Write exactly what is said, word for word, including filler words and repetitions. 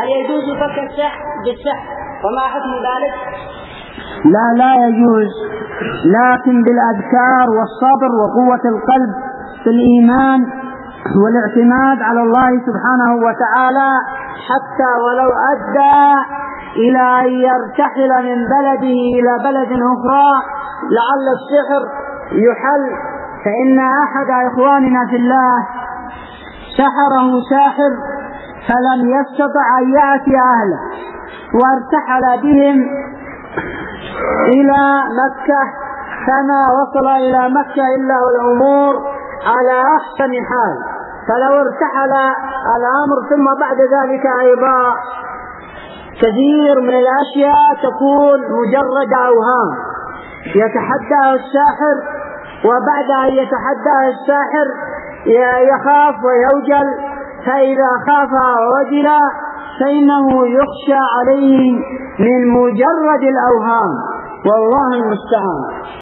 هل يجوز فك السحر بالسحر وما حكم ذلك؟ لا لا يجوز، لكن بالأذكار والصبر وقوة القلب في الإيمان والاعتماد على الله سبحانه وتعالى، حتى ولو أدى إلى أن يرتحل من بلده إلى بلد أخرى لعل السحر يحل. فإن أحد إخواننا في الله سحره ساحر فلم يستطع أن يأتي أهله وارتحل بهم إلى مكة، فما وصل إلى مكة إلا الأمور على أحسن حال. فلو ارتحل الأمر ثم بعد ذلك أيضا كثير من الأشياء تكون مجرد أوهام يتحدى الساحر، وبعد أن يتحدى الساحر يخاف ويوجل، فإذا خاف ووجل فإنه يخشى عليه من مجرد الأوهام، والله المستعان.